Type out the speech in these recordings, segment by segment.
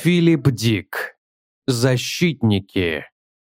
Филипп Дик. Защитники.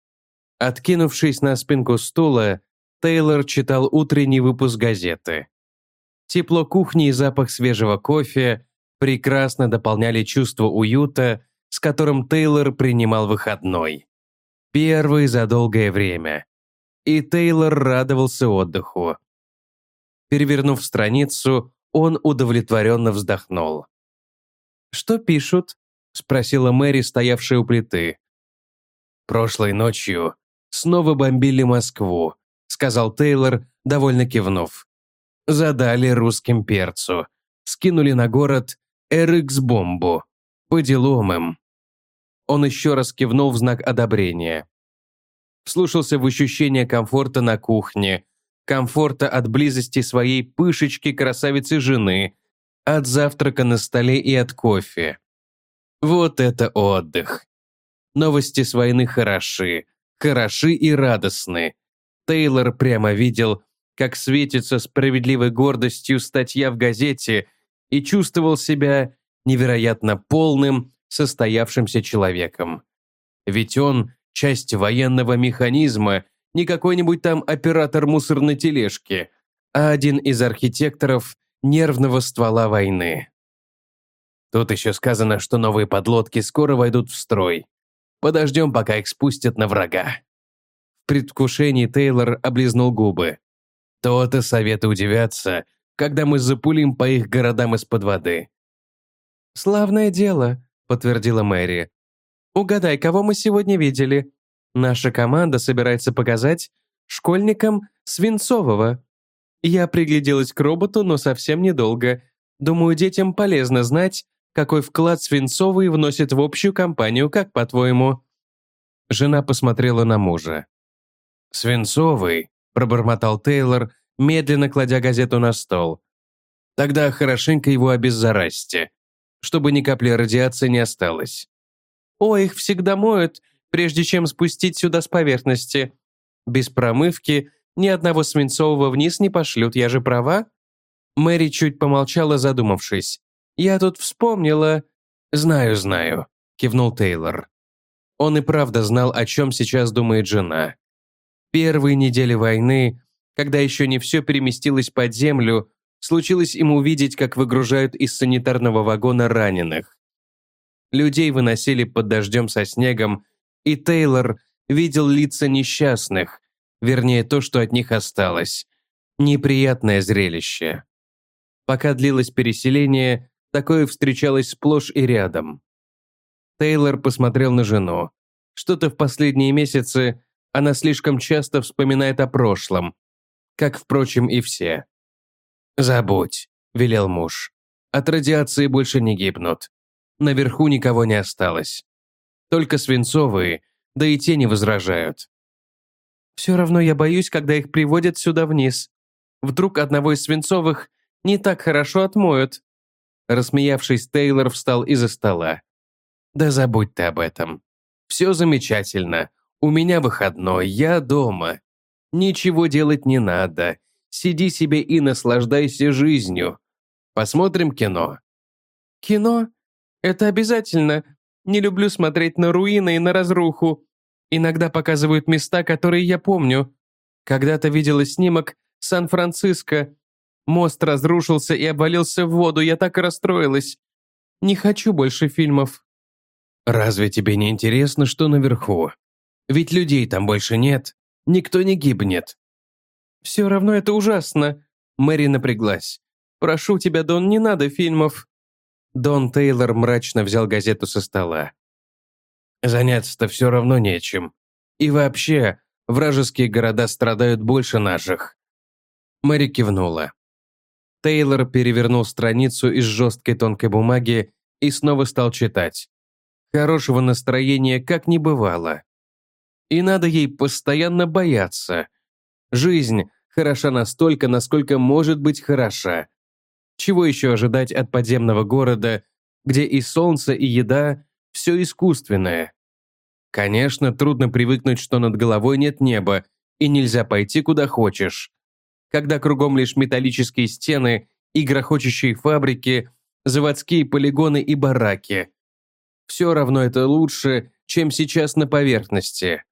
Откинувшись на спинку стула, Тейлор читал утренний выпуск газеты. Тепло кухни и запах свежего кофе прекрасно дополняли чувство уюта, с которым Тейлор принимал выходной. Первый за долгое время. И Тейлор радовался отдыху. Перевернув страницу, он удовлетворенно вздохнул. «Что пишут?» — спросила Мэри, стоявшая у плиты. «Прошлой ночью снова бомбили Москву», — сказал Тейлор, довольно кивнув. «Задали русским перцу. Скинули на город РХ-бомбу. По делам им». Он еще раз кивнул в знак одобрения. Вслушался в ощущение комфорта на кухне, комфорта от близости своей пышечки-красавицы-жены, от завтрака на столе и от кофе. Вот это отдых. Новости с войны хороши и радостны. Тейлор прямо видел, как светится справедливой гордостью статья в газете и чувствовал себя невероятно полным, состоявшимся человеком. Ведь он – часть военного механизма, не какой-нибудь там оператор мусорной тележки, а один из архитекторов нервного ствола войны. Тут еще сказано, что новые подлодки скоро войдут в строй. Подождем, пока их спустят на врага. В предвкушении Тейлор облизнул губы. То-то советы удивятся, когда мы запулим по их городам из-под воды. «Славное дело», — подтвердила Мэри. «Угадай, кого мы сегодня видели? Наша команда собирается показать школьникам Свинцового. Я пригляделась к роботу, но совсем недолго. Думаю, детям полезно знать, какой вклад Свинцовый вносит в общую кампанию, как по-твоему?» Жена посмотрела на мужа. «Свинцовый», — пробормотал Тейлор, медленно кладя газету на стол. «Тогда хорошенько его обеззаразьте, чтобы ни капли радиации не осталось». «О, их всегда моют, прежде чем спустить сюда с поверхности. Без промывки ни одного Свинцового вниз не пошлют, я же права?» Мэри чуть помолчала, задумавшись. «Я тут вспомнила...» «Знаю», — кивнул Тейлор. Он и правда знал, о чем сейчас думает жена. Первые недели войны, когда еще не все переместилось под землю, случилось им увидеть, как выгружают из санитарного вагона раненых. Людей выносили под дождем со снегом, и Тейлор видел лица несчастных, вернее, то, что от них осталось. Неприятное зрелище. Пока длилось переселение, такое встречалось сплошь и рядом. Тейлор посмотрел на жену. Что-то в последние месяцы она слишком часто вспоминает о прошлом, как, впрочем, и все. «Забудь», — велел муж. «От радиации больше не гибнут. Наверху никого не осталось. Только Свинцовые, да и те не возражают». «Все равно я боюсь, когда их приводят сюда вниз. Вдруг одного из Свинцовых не так хорошо отмоют». Рассмеявшись, Тейлор встал из-за стола. «Да забудь ты об этом. Все замечательно. У меня выходной, я дома. Ничего делать не надо. Сиди себе и наслаждайся жизнью. Посмотрим кино». «Кино? Это обязательно. Не люблю смотреть на руины и на разруху. Иногда показывают места, которые я помню. Когда-то видела снимок Сан-Франциско. Мост разрушился и обвалился в воду, я так и расстроилась. Не хочу больше фильмов». «Разве тебе не интересно, что наверху? Ведь людей там больше нет, никто не гибнет». «Все равно это ужасно», — Мэри напряглась. «Прошу тебя, Дон, не надо фильмов». Дон Тейлор мрачно взял газету со стола. «Заняться-то все равно нечем. И вообще, вражеские города страдают больше наших». Мэри кивнула. Тейлор перевернул страницу из жесткой тонкой бумаги и снова стал читать. Хорошего настроения как не бывало. И надо ей постоянно бояться. Жизнь хороша настолько, насколько может быть хороша. Чего еще ожидать от подземного города, где и солнце, и еда – все искусственное? Конечно, трудно привыкнуть, что над головой нет неба, и нельзя пойти куда хочешь. Когда кругом лишь металлические стены и грохочущие фабрики, заводские полигоны и бараки. Все равно это лучше, чем сейчас на поверхности.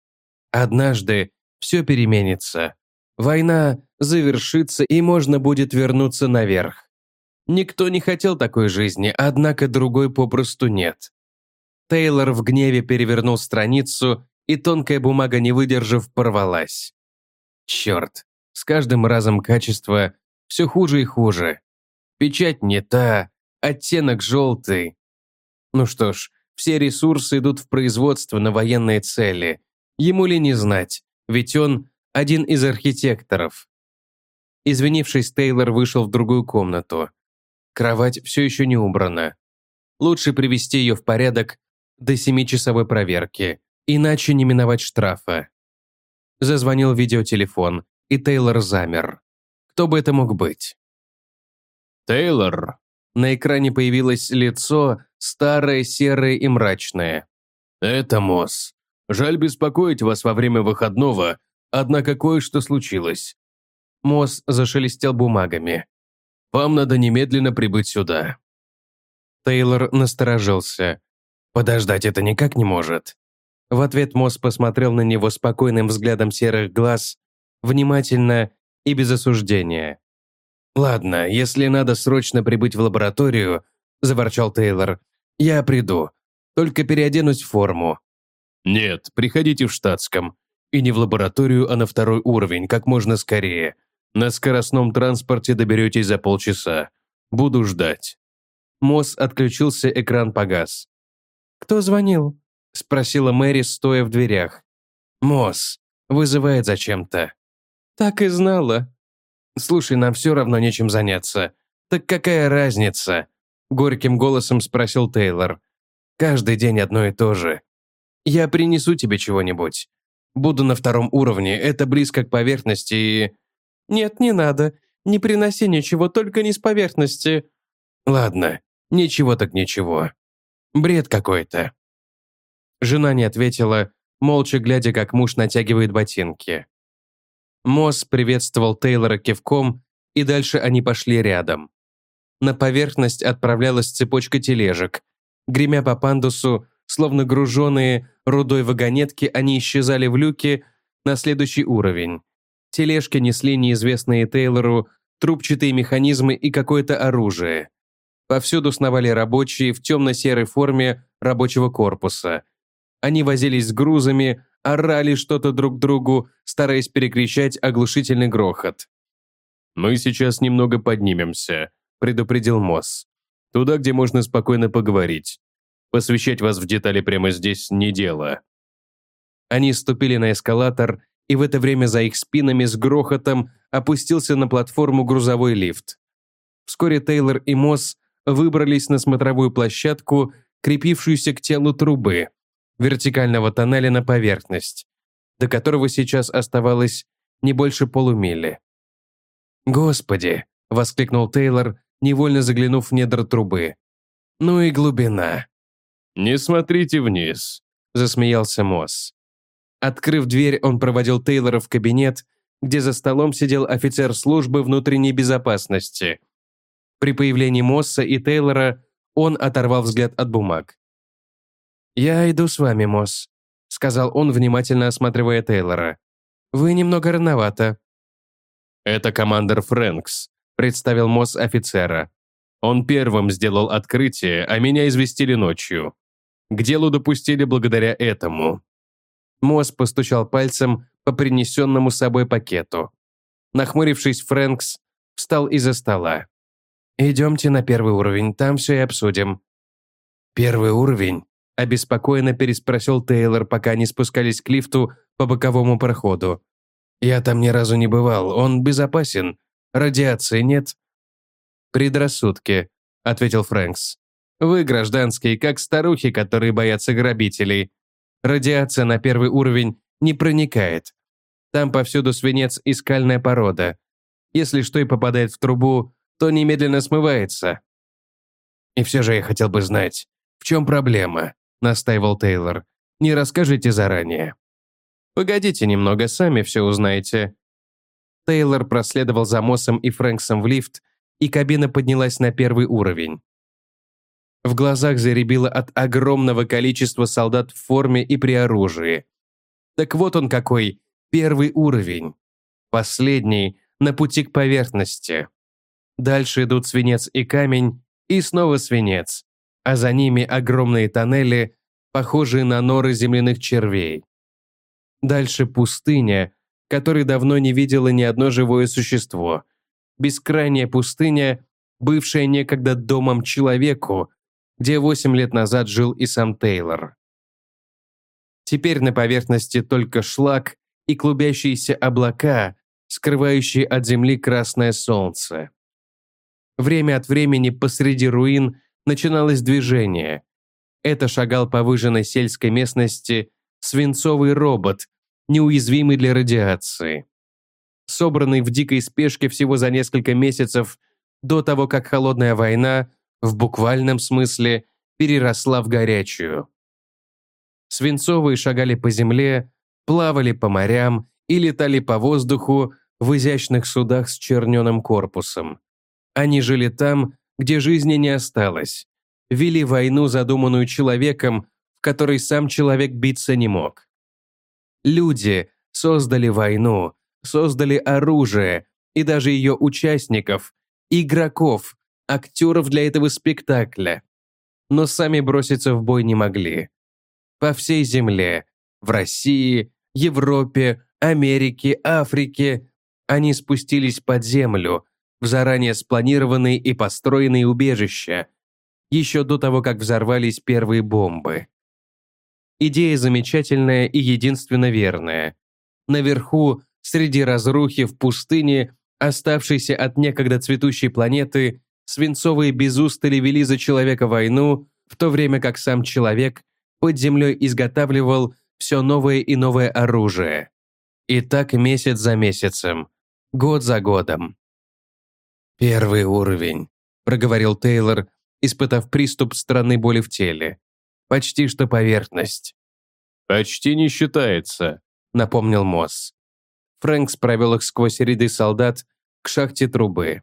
Однажды все переменится. Война завершится, и можно будет вернуться наверх. Никто не хотел такой жизни, однако другой попросту нет. Тейлор в гневе перевернул страницу, и тонкая бумага, не выдержав, порвалась. Черт, с каждым разом качество все хуже и хуже. Печать не та, оттенок желтый. Ну что ж, все ресурсы идут в производство на военные цели. Ему ли не знать, ведь он один из архитекторов. Извинившись, Тейлор вышел в другую комнату. Кровать все еще не убрана. Лучше привести ее в порядок до 7-часовой проверки, иначе не миновать штрафа. Зазвонил видеотелефон, и Тейлор замер. Кто бы это мог быть? «Тейлор!» На экране появилось лицо, старое, серое и мрачное. «Это Мосс. Жаль беспокоить вас во время выходного, однако кое-что случилось». Мосс зашелестел бумагами. «Вам надо немедленно прибыть сюда». Тейлор насторожился. «Подождать это никак не может». В ответ Мосс посмотрел на него спокойным взглядом серых глаз, внимательно и без осуждения. «Ладно, если надо срочно прибыть в лабораторию», – заворчал Тейлор, – «я приду. Только переоденусь в форму». «Нет, приходите в штатском. И не в лабораторию, а на 2-й уровень, как можно скорее. На скоростном транспорте доберетесь за полчаса. Буду ждать». Мосс отключился, экран погас. «Кто звонил?» – спросила Мэри, стоя в дверях. «Мосс. Вызывает зачем-то». «Так и знала». «Слушай, нам все равно нечем заняться. Так какая разница?» – горьким голосом спросил Тейлор. «Каждый день одно и то же. Я принесу тебе чего-нибудь. Буду на 2-м уровне, это близко к поверхности и...» «Нет, не надо. Не приноси ничего, только не с поверхности». «Ладно, ничего так ничего. Бред какой-то». Жена не ответила, молча глядя, как муж натягивает ботинки. Мосс приветствовал Тейлора кивком, и дальше они пошли рядом. На поверхность отправлялась цепочка тележек. Гремя по пандусу, словно груженные рудой вагонетки, они исчезали в люке на следующий уровень. Тележки несли неизвестные Тейлору трубчатые механизмы и какое-то оружие. Повсюду сновали рабочие в темно-серой форме рабочего корпуса. Они возились с грузами, орали что-то друг другу, стараясь перекричать оглушительный грохот. «Мы сейчас немного поднимемся», – предупредил Мосс. «Туда, где можно спокойно поговорить. Посвящать вас в детали прямо здесь не дело». Они ступили на эскалатор, и в это время за их спинами с грохотом опустился на платформу грузовой лифт. Вскоре Тейлор и Мосс выбрались на смотровую площадку, крепившуюся к телу трубы, вертикального тоннеля на поверхность, до которого сейчас оставалось не больше полумили. «Господи!» – воскликнул Тейлор, невольно заглянув в недра трубы. «Ну и глубина!» «Не смотрите вниз!» – засмеялся Мосс. Открыв дверь, он проводил Тейлора в кабинет, где за столом сидел офицер службы внутренней безопасности. При появлении Мосса и Тейлора он оторвал взгляд от бумаг. «Я иду с вами, Мосс», — сказал он, внимательно осматривая Тейлора. «Вы немного рановато». «Это командир Фрэнкс», — представил Мосс офицера. «Он первым сделал открытие, а меня известили ночью. К делу допустили благодаря этому». Мосс постучал пальцем по принесенному с собой пакету. Нахмурившись, Фрэнкс встал из-за стола. «Идемте на 1-й уровень, там все и обсудим». «1-й уровень?» – обеспокоенно переспросил Тейлор, пока они спускались к лифту по боковому проходу. «Я там ни разу не бывал, он безопасен. Радиации нет?» «Предрассудки», – ответил Фрэнкс. «Вы гражданские, как старухи, которые боятся грабителей. Радиация на 1-й уровень не проникает. Там повсюду свинец и скальная порода. Если что и попадает в трубу, то немедленно смывается». «И все же я хотел бы знать, в чем проблема?» – настаивал Тейлор. «Не расскажите заранее». «Погодите немного, сами все узнаете». Тейлор проследовал за Моссом и Фрэнксом в лифт, и кабина поднялась на 1-й уровень. В глазах заребило от огромного количества солдат в форме и при оружии. Так вот он какой, первый уровень. Последний на пути к поверхности. Дальше идут свинец и камень, и снова свинец, а за ними огромные тоннели, похожие на норы земляных червей. Дальше пустыня, которой давно не видело ни одно живое существо. Бескрайняя пустыня, бывшая некогда домом человеку, где 8 лет назад жил и сам Тейлор. Теперь на поверхности только шлак и клубящиеся облака, скрывающие от земли красное солнце. Время от времени посреди руин начиналось движение. Это шагал по выжженной сельской местности свинцовый робот, неуязвимый для радиации. Собранный в дикой спешке всего за несколько месяцев до того, как холодная война, в буквальном смысле, переросла в горячую. Свинцовые шагали по земле, плавали по морям и летали по воздуху в изящных судах с черненым корпусом. Они жили там, где жизни не осталось, вели войну, задуманную человеком, в которой сам человек биться не мог. Люди создали войну, создали оружие и даже ее участников, игроков, актеров для этого спектакля. Но сами броситься в бой не могли. По всей земле, в России, Европе, Америке, Африке, они спустились под землю, в заранее спланированные и построенные убежища, еще до того, как взорвались первые бомбы. Идея замечательная и единственно верная. Наверху, среди разрухи в пустыне, оставшейся от некогда цветущей планеты, свинцовые без устали вели за человека войну, в то время как сам человек под землей изготавливал все новое и новое оружие. И так месяц за месяцем, год за годом. «Первый уровень», – проговорил Тейлор, испытав приступ странной боли в теле. «Почти что поверхность». «Почти не считается», – напомнил Мосс. Фрэнкс провел их сквозь ряды солдат к шахте трубы.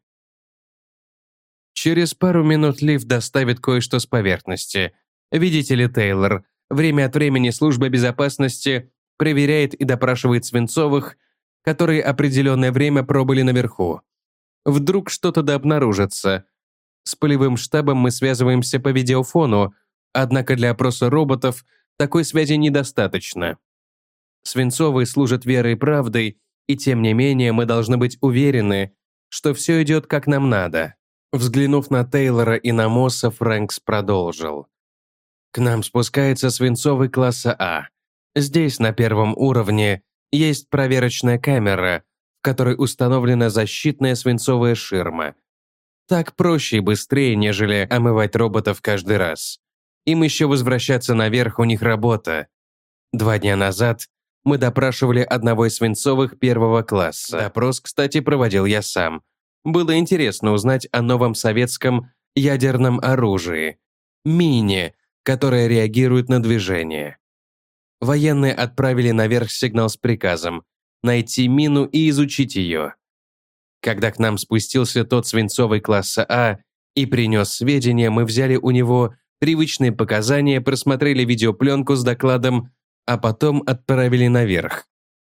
«Через пару минут лифт доставит кое-что с поверхности. Видите ли, Тейлор, время от времени служба безопасности проверяет и допрашивает свинцовых, которые определенное время пробыли наверху. Вдруг что-то да обнаружится. С полевым штабом мы связываемся по видеофону, однако для опроса роботов такой связи недостаточно. Свинцовые служат верой и правдой, и тем не менее мы должны быть уверены, что все идет как нам надо». Взглянув на Тейлора и на Мосса, Фрэнкс продолжил. «К нам спускается свинцовый класса А. Здесь, на первом уровне, есть проверочная камера, в которой установлена защитная свинцовая ширма. Так проще и быстрее, нежели омывать роботов каждый раз. Им еще возвращаться наверх, у них работа. 2 дня назад мы допрашивали одного из свинцовых первого класса. Допрос, кстати, проводил я сам. Было интересно узнать о новом советском ядерном оружии – мине, которое реагирует на движение. Военные отправили наверх сигнал с приказом найти мину и изучить ее. Когда к нам спустился тот свинцовый класса А и принес сведения, мы взяли у него привычные показания, просмотрели видеопленку с докладом, а потом отправили наверх.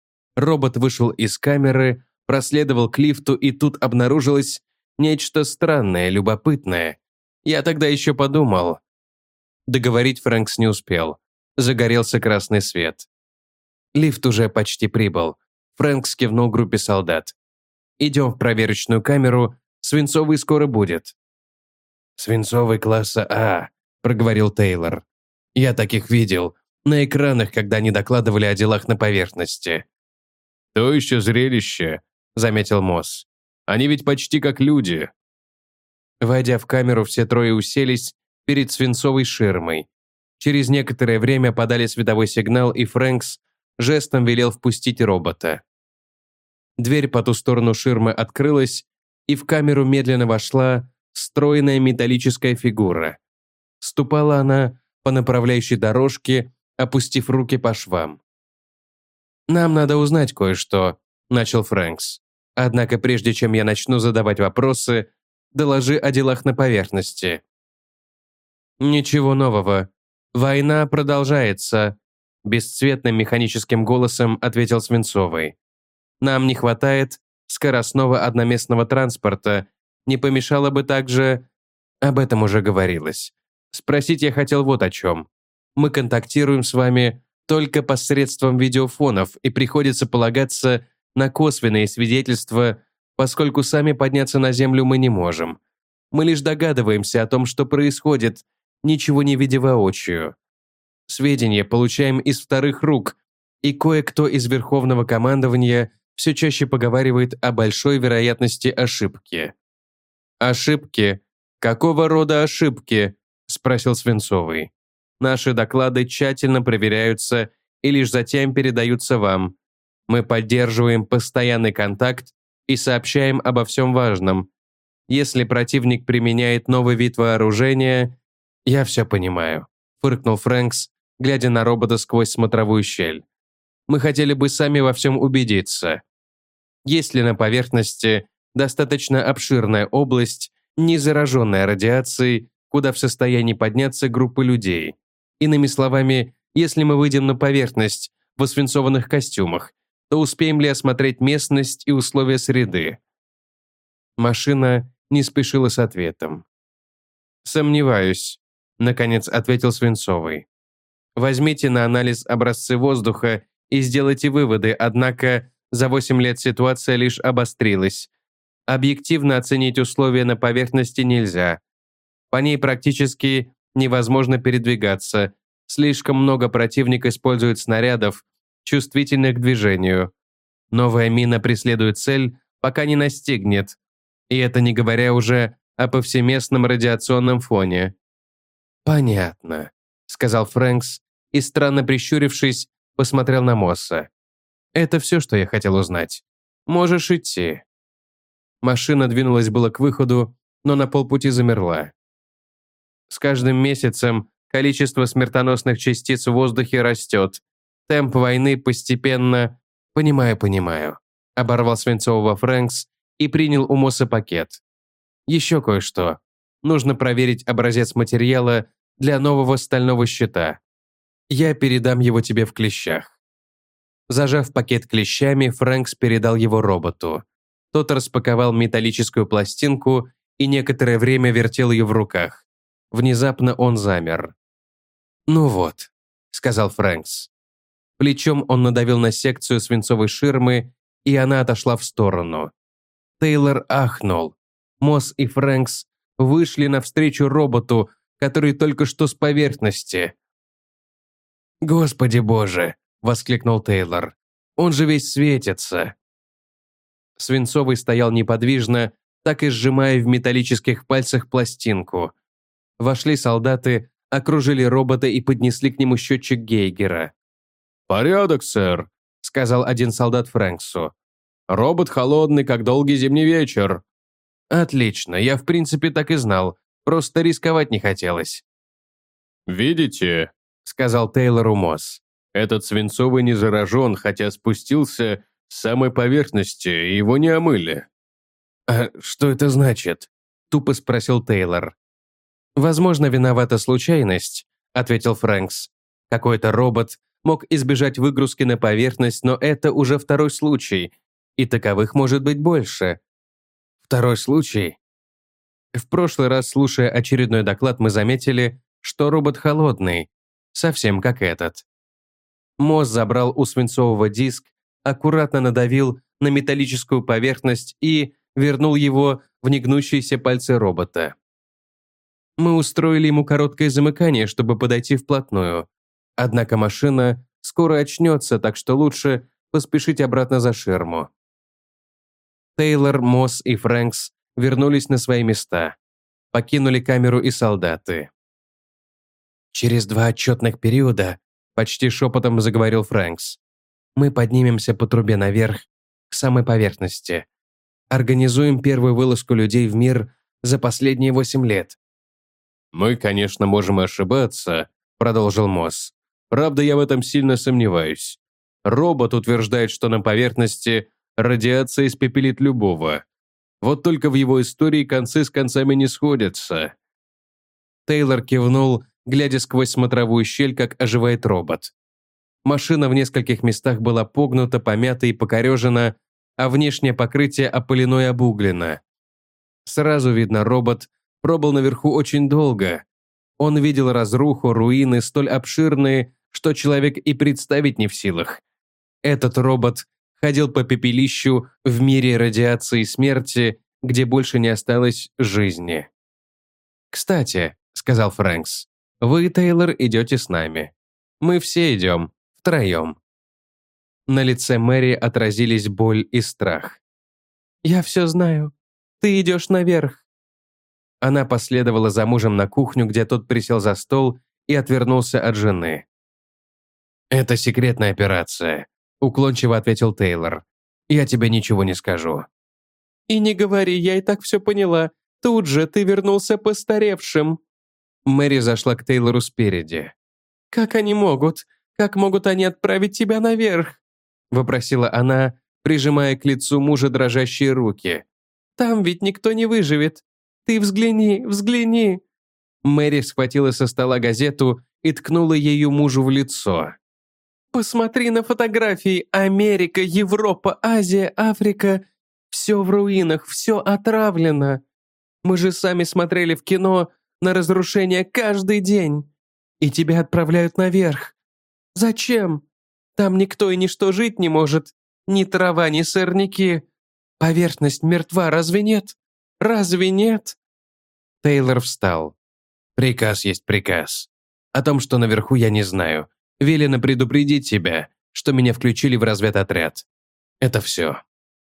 Робот вышел из камеры, проследовал к лифту, и тут обнаружилось нечто странное, любопытное. Я тогда еще подумал. Договорить Фрэнкс не успел. Загорелся красный свет. Лифт уже почти прибыл. Фрэнкс кивнул группе солдат. «Идем в проверочную камеру, свинцовый скоро будет». «Свинцовый класса А», – проговорил Тейлор. «Я таких видел на экранах, когда они докладывали о делах на поверхности». «То еще зрелище», – заметил Мосс. «Они ведь почти как люди». Войдя в камеру, все трое уселись перед свинцовой ширмой. Через некоторое время подали световой сигнал, и Фрэнкс жестом велел впустить робота. Дверь по ту сторону ширмы открылась, и в камеру медленно вошла стройная металлическая фигура. Ступала она по направляющей дорожке, опустив руки по швам. «Нам надо узнать кое-что», – начал Фрэнкс. «Однако прежде чем я начну задавать вопросы, доложи о делах на поверхности». «Ничего нового. Война продолжается», – бесцветным механическим голосом ответил Свинцовый. «Нам не хватает скоростного одноместного транспорта. Не помешало бы также...» «Об этом уже говорилось. Спросить я хотел вот о чем. Мы контактируем с вами только посредством видеофонов, и приходится полагаться на косвенные свидетельства, поскольку сами подняться на Землю мы не можем. Мы лишь догадываемся о том, что происходит, ничего не видя воочию. Сведения получаем из вторых рук, и кое-кто из Верховного командования все чаще поговаривает о большой вероятности ошибки». «Ошибки? Какого рода ошибки?» – спросил Свинцовый. «Наши доклады тщательно проверяются и лишь затем передаются вам. Мы поддерживаем постоянный контакт и сообщаем обо всем важном. Если противник применяет новый вид вооружения...» «Я все понимаю», – фыркнул Фрэнкс, глядя на робота сквозь смотровую щель. «Мы хотели бы сами во всем убедиться. Есть ли на поверхности достаточно обширная область, не зараженная радиацией, куда в состоянии подняться группы людей? Иными словами, если мы выйдем на поверхность в освинцованных костюмах, то успеем ли осмотреть местность и условия среды?» Машина не спешила с ответом. «Сомневаюсь», — наконец ответил Свинцовый. «Возьмите на анализ образцы воздуха и сделайте выводы, однако за 8 лет ситуация лишь обострилась. Объективно оценить условия на поверхности нельзя. По ней практически невозможно передвигаться. Слишком много противник использует снарядов, чувствительных к движению. Новая мина преследует цель, пока не настигнет. И это не говоря уже о повсеместном радиационном фоне». «Понятно», — сказал Фрэнкс и, странно прищурившись, посмотрел на Мосса. «Это все, что я хотел узнать. Можешь идти». Машина двинулась было к выходу, но на полпути замерла. «С каждым месяцем количество смертоносных частиц в воздухе растет. Темп войны постепенно...» «Понимаю», — оборвал Свинцового Фрэнкс и принял у Мосса пакет. «Еще кое-что. Нужно проверить образец материала для нового стального щита. Я передам его тебе в клещах». Зажав пакет клещами, Фрэнкс передал его роботу. Тот распаковал металлическую пластинку и некоторое время вертел ее в руках. Внезапно он замер. «Ну вот», — сказал Фрэнкс. Плечом он надавил на секцию свинцовой ширмы, и она отошла в сторону. Тейлор ахнул. Мосс и Фрэнкс вышли навстречу роботу, который только что с поверхности. «Господи боже!» – воскликнул Тейлор. «Он же весь светится!» Свинцовый стоял неподвижно, так и сжимая в металлических пальцах пластинку. Вошли солдаты, окружили робота и поднесли к нему счетчик Гейгера. «Порядок, сэр», – сказал один солдат Фрэнксу. «Робот холодный, как долгий зимний вечер». «Отлично, я в принципе так и знал, просто рисковать не хотелось». «Видите», — сказал Тейлору Мосс. «этот свинцовый не заражен, хотя спустился с самой поверхности, и его не омыли». «А что это значит?» – тупо спросил Тейлор. «Возможно, виновата случайность», – ответил Фрэнкс. «Какой-то робот мог избежать выгрузки на поверхность, но это уже второй случай, и таковых может быть больше». «Второй случай?» В прошлый раз, слушая очередной доклад, мы заметили, что робот холодный, совсем как этот. Мосс забрал у свинцового диск, аккуратно надавил на металлическую поверхность и вернул его в негнущиеся пальцы робота. Мы устроили ему короткое замыкание, чтобы подойти вплотную. Однако машина скоро очнется, так что лучше поспешить обратно за ширму. Тейлор, Мосс и Фрэнкс вернулись на свои места. Покинули камеру и солдаты. «Через 2 отчетных периода», – почти шепотом заговорил Фрэнкс, «мы поднимемся по трубе наверх, к самой поверхности. Организуем первую вылазку людей в мир за последние 8 лет». «Мы, конечно, можем ошибаться», — продолжил Мосс. «Правда, я в этом сильно сомневаюсь. Робот утверждает, что на поверхности радиация испепелит любого. Вот только в его истории концы с концами не сходятся». Тейлор кивнул, глядя сквозь смотровую щель, как оживает робот. Машина в нескольких местах была погнута, помята и покорежена, а внешнее покрытие опылено и обуглено. Сразу видно, робот пробыл наверху очень долго. Он видел разруху, руины столь обширные, что человек и представить не в силах. Этот робот ходил по пепелищу в мире радиации и смерти, где больше не осталось жизни. «Кстати», — сказал Фрэнкс, — «вы, Тейлор, идете с нами. Мы все идем, втроем». На лице Мэри отразились боль и страх. «Я все знаю. Ты идешь наверх». Она последовала за мужем на кухню, где тот присел за стол и отвернулся от жены. «Это секретная операция», — уклончиво ответил Тейлор. «Я тебе ничего не скажу». «И не говори, я и так все поняла. Тут же ты вернулся постаревшим». Мэри зашла к Тейлору спереди. «Как они могут? Как могут они отправить тебя наверх?» вопросила она, прижимая к лицу мужа дрожащие руки. «Там ведь никто не выживет. Ты взгляни, взгляни». Мэри схватила со стола газету и ткнула ею мужу в лицо. «Посмотри на фотографии. Америка, Европа, Азия, Африка. Все в руинах, все отравлено. Мы же сами смотрели в кино на разрушение каждый день. И тебя отправляют наверх. Зачем? Там никто и ничто жить не может. Ни трава, ни сорняки. Поверхность мертва, разве нет? Разве нет?» Тейлор встал. «Приказ есть приказ. О том, что наверху, я не знаю. Велено предупредить тебя, что меня включили в разведотряд. Это все».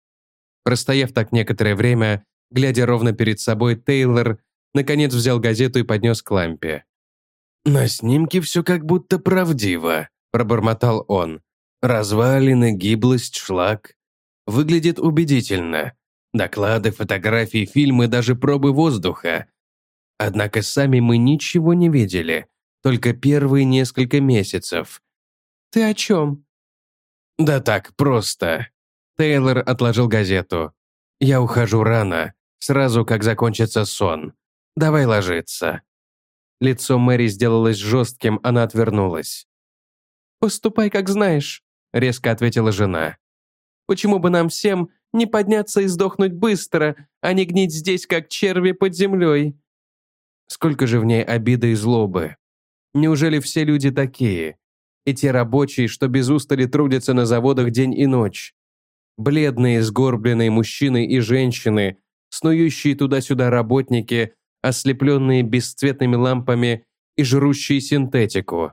Простояв так некоторое время, глядя ровно перед собой, Тейлор наконец взял газету и поднес к лампе. «На снимке все как будто правдиво», – пробормотал он. «Развалины, гиблость, шлак. Выглядит убедительно. Доклады, фотографии, фильмы, даже пробы воздуха. Однако сами мы ничего не видели, только первые несколько месяцев». «Ты о чем?» «Да так, просто». Тейлор отложил газету. «Я ухожу рано, сразу как закончится сон. Давай ложиться». Лицо Мэри сделалось жестким, она отвернулась. «Поступай, как знаешь», — резко ответила жена. «Почему бы нам всем не подняться и сдохнуть быстро, а не гнить здесь, как черви под землей?» Сколько же в ней обиды и злобы. Неужели все люди такие? И те рабочие, что без устали трудятся на заводах день и ночь? Бледные, сгорбленные мужчины и женщины, снующие туда-сюда работники, ослепленные бесцветными лампами и жрущие синтетику.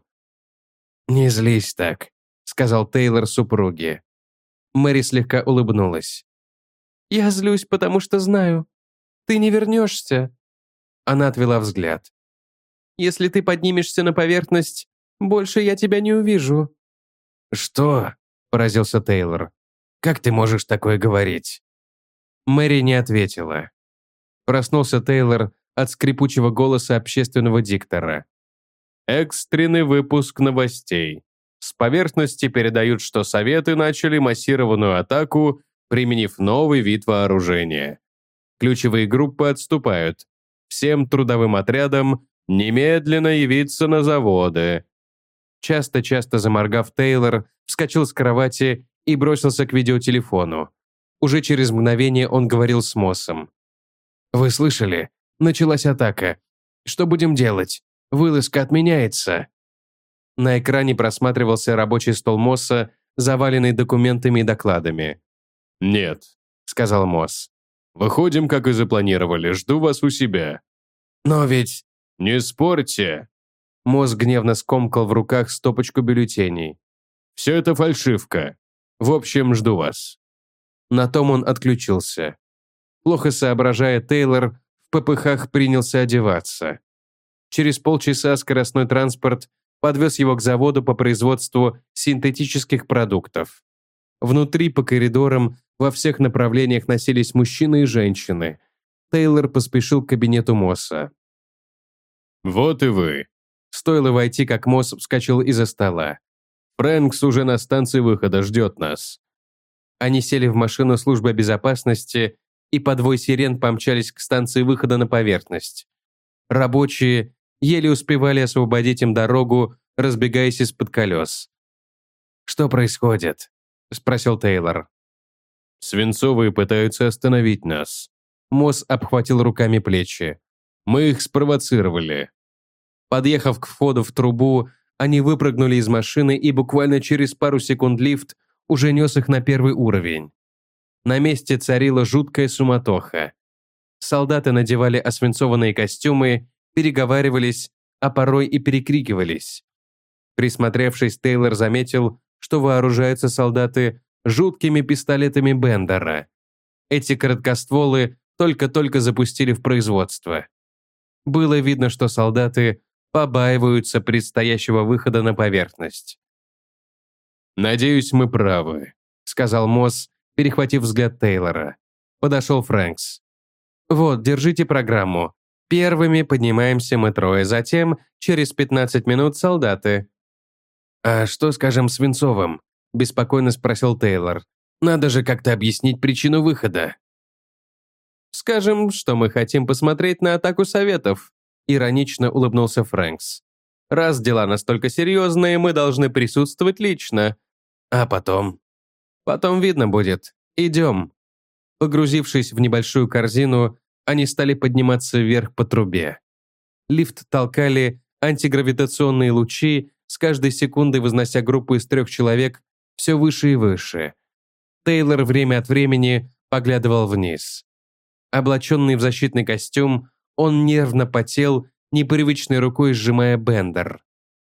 «Не злись так», — сказал Тейлор супруге. Мэри слегка улыбнулась. «Я злюсь, потому что знаю. Ты не вернешься». Она отвела взгляд. «Если ты поднимешься на поверхность, больше я тебя не увижу». «Что?» – поразился Тейлор. «Как ты можешь такое говорить?» Мэри не ответила. Проснулся Тейлор от скрипучего голоса общественного диктора. «Экстренный выпуск новостей. С поверхности передают, что Советы начали массированную атаку, применив новый вид вооружения. Ключевые группы отступают. Всем трудовым отрядам немедленно явиться на заводы». Часто-часто заморгав, Тейлор вскочил с кровати и бросился к видеотелефону. Уже через мгновение он говорил с Моссом. «Вы слышали? Началась атака. Что будем делать? Вылазка отменяется». На экране просматривался рабочий стол Мосса, заваленный документами и докладами. «Нет», — сказал Мосс. «Выходим, как и запланировали. Жду вас у себя». «Но ведь...» «Не спорьте!» Мосс гневно скомкал в руках стопочку бюллетеней. «Все это фальшивка. В общем, жду вас». На том он отключился. Плохо соображая, Тейлор в попыхах принялся одеваться. Через полчаса скоростной транспорт подвез его к заводу по производству синтетических продуктов. Внутри, по коридорам, во всех направлениях носились мужчины и женщины. Тейлор поспешил к кабинету Мосса. «Вот и вы». Стоило войти, как Мосс вскочил из-за стола. «Фрэнкс уже на станции выхода, ждет нас». Они сели в машину службы безопасности и под вой сирен помчались к станции выхода на поверхность. Рабочие еле успевали освободить им дорогу, разбегаясь из-под колес. «Что происходит?» – спросил Тейлор. Свинцовые пытаются остановить нас. Мосс обхватил руками плечи. Мы их спровоцировали. Подъехав к входу в трубу, они выпрыгнули из машины, и буквально через пару секунд лифт уже нес их на первый уровень. На месте царила жуткая суматоха. Солдаты надевали освинцованные костюмы, переговаривались, а порой и перекрикивались. Присмотревшись, Тейлор заметил, что вооружаются солдаты жуткими пистолетами Бендера. Эти короткостволы только-только запустили в производство. Было видно, что солдаты побаиваются предстоящего выхода на поверхность. «Надеюсь, мы правы», — сказал Мосс, перехватив взгляд Тейлора. Подошел Фрэнкс. «Вот, держите программу. Первыми поднимаемся мы трое, затем, через 15 минут, солдаты». «А что, скажем, Свинцовым?» – беспокойно спросил Тейлор. «Надо же как-то объяснить причину выхода». «Скажем, что мы хотим посмотреть на атаку Советов», – иронично улыбнулся Фрэнкс. «Раз дела настолько серьезные, мы должны присутствовать лично. А потом? Потом видно будет. Идем». Погрузившись в небольшую корзину, они стали подниматься вверх по трубе. Лифт толкали антигравитационные лучи, с каждой секундой вознося группу из 3 человек все выше и выше. Тейлор время от времени поглядывал вниз. Облаченный в защитный костюм, он нервно потел, непривычной рукой сжимая бендер.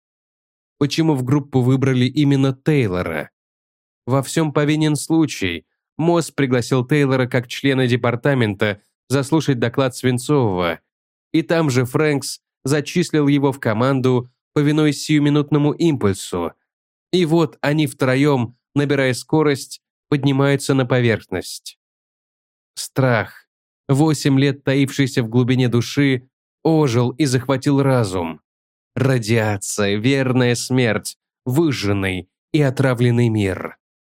Почему в группу выбрали именно Тейлора? Во всем повинен случай. Мосс пригласил Тейлора как члена департамента заслушать доклад Свинцового, и там же Фрэнкс зачислил его в команду, повинуясь сиюминутному импульсу. И вот они втроем, набирая скорость, поднимаются на поверхность. Страх, 8 лет таившийся в глубине души, ожил и захватил разум. Радиация, верная смерть, выжженный и отравленный мир.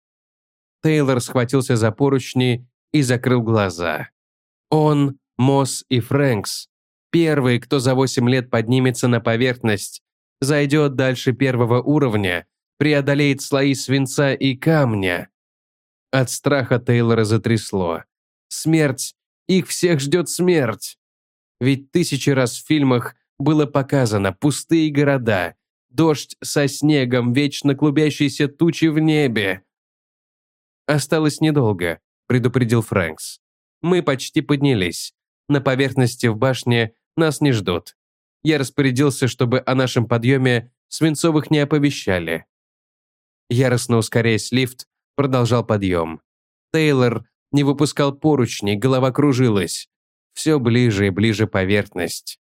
Тейлор схватился за поручни и закрыл глаза. Он, Мосс и Фрэнкс, первый, кто за 8 лет поднимется на поверхность, зайдет дальше 1-го уровня, преодолеет слои свинца и камня. От страха Тейлора затрясло. Смерть! Их всех ждет смерть! Ведь 1000 раз в фильмах было показано пустые города, дождь со снегом, вечно клубящиеся тучи в небе. «Осталось недолго», — предупредил Фрэнкс. «Мы почти поднялись. На поверхности в башне нас не ждут. Я распорядился, чтобы о нашем подъеме Свинцовых не оповещали». Яростно ускоряясь, лифт продолжал подъем. Тейлор не выпускал поручни, голова кружилась. Все ближе и ближе поверхность.